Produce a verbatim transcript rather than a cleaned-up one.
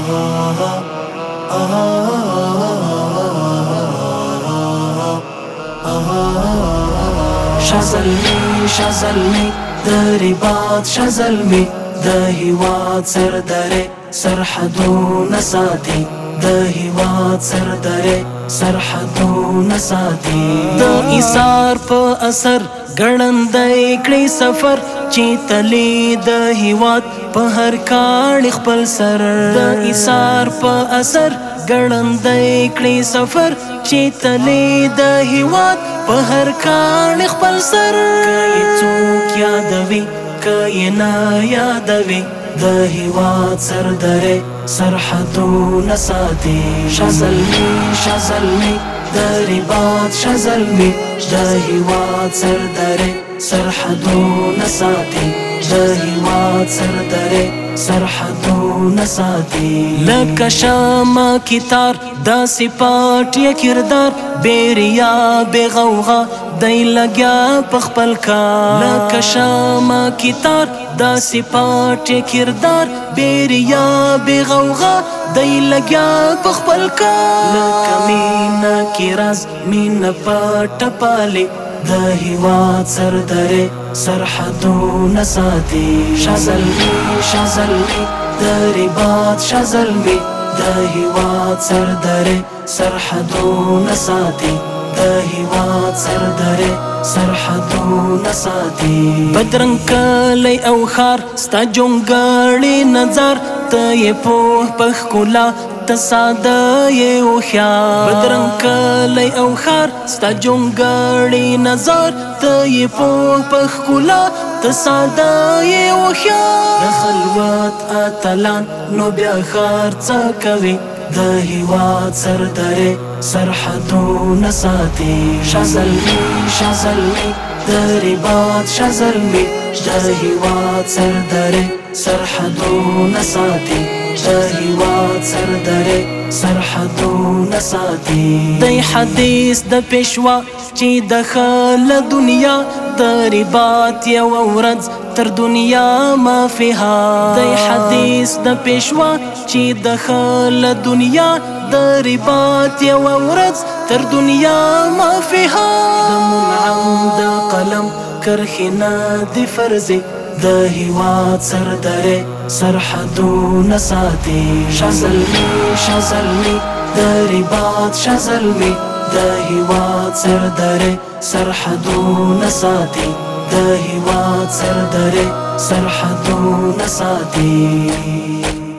شازلمی شازلمی دری باد شازلمی د هیواد سردره سرحدونه ساتي د هیواد سردره سرحدونه ساتي د ایثار په اثر ګړندی کړي سفر چې تلی د هیواد په هر کاڼ خپل سر د ایثار په اثر ګړندی کړي سفر چې تلی د هیواد په هر کاڼ خپل سر که څوک یادوي که نه یادوي د هیواد سردره سرحدونه ساتي شازلمی شازلمی دری باد شازلمی د هیواد سردره سرحدونه ساتي د هیواد سردره سرحدونه ساتي لکه شمع کی تار داسې پاټ یې کردار بیریا بې غوغا دی لګیا په خپل کار لکه شمع کی تار داسې پاټ یې کردار بیریا بې غوغا دی لګیا په خپل کار لکه مینه کی راز مینه پټه پالي د هیواد سردره سرحدونه ساتي شازلمی شازلمی دری باد شازلمی د هیواد سردره سرحدونه ساتي د هیواد سردره سرحدونه ساتي بدرنګ کلی او خار ستا جونګړې نظر ته یې پوه په ښکلا ته ساده یې هوښیار بدرنګ کلی او ښار ستا جونګړې نظر ته یې پوه په ښکلا ته ساده یې هوښیار د خلوت اتلان نو بیا ښار څه کوي د هیواد سردره سرحدونه ساتي شازلمی شازلمی دری باد شازلمی د هیواد سردره سرحدونه ساتي د هیواد سردره سرحدونه ساتي دی حدیث د پیشوا چې د خل دنیا د رباط یو ورځ تر دنیا ما فيها دی حدیث د پیشوا چې د خل دنیا د رباط یو ورځ تر دنیا ما فيها د منعم د قلم کرخنا دی فرض د هیواد سردره سرحدونه ساتي شازلمی شازلمی دری باد شازلمی د هیواد سردره سرحدونه ساتي د هیواد سردره سرحدونه ساتي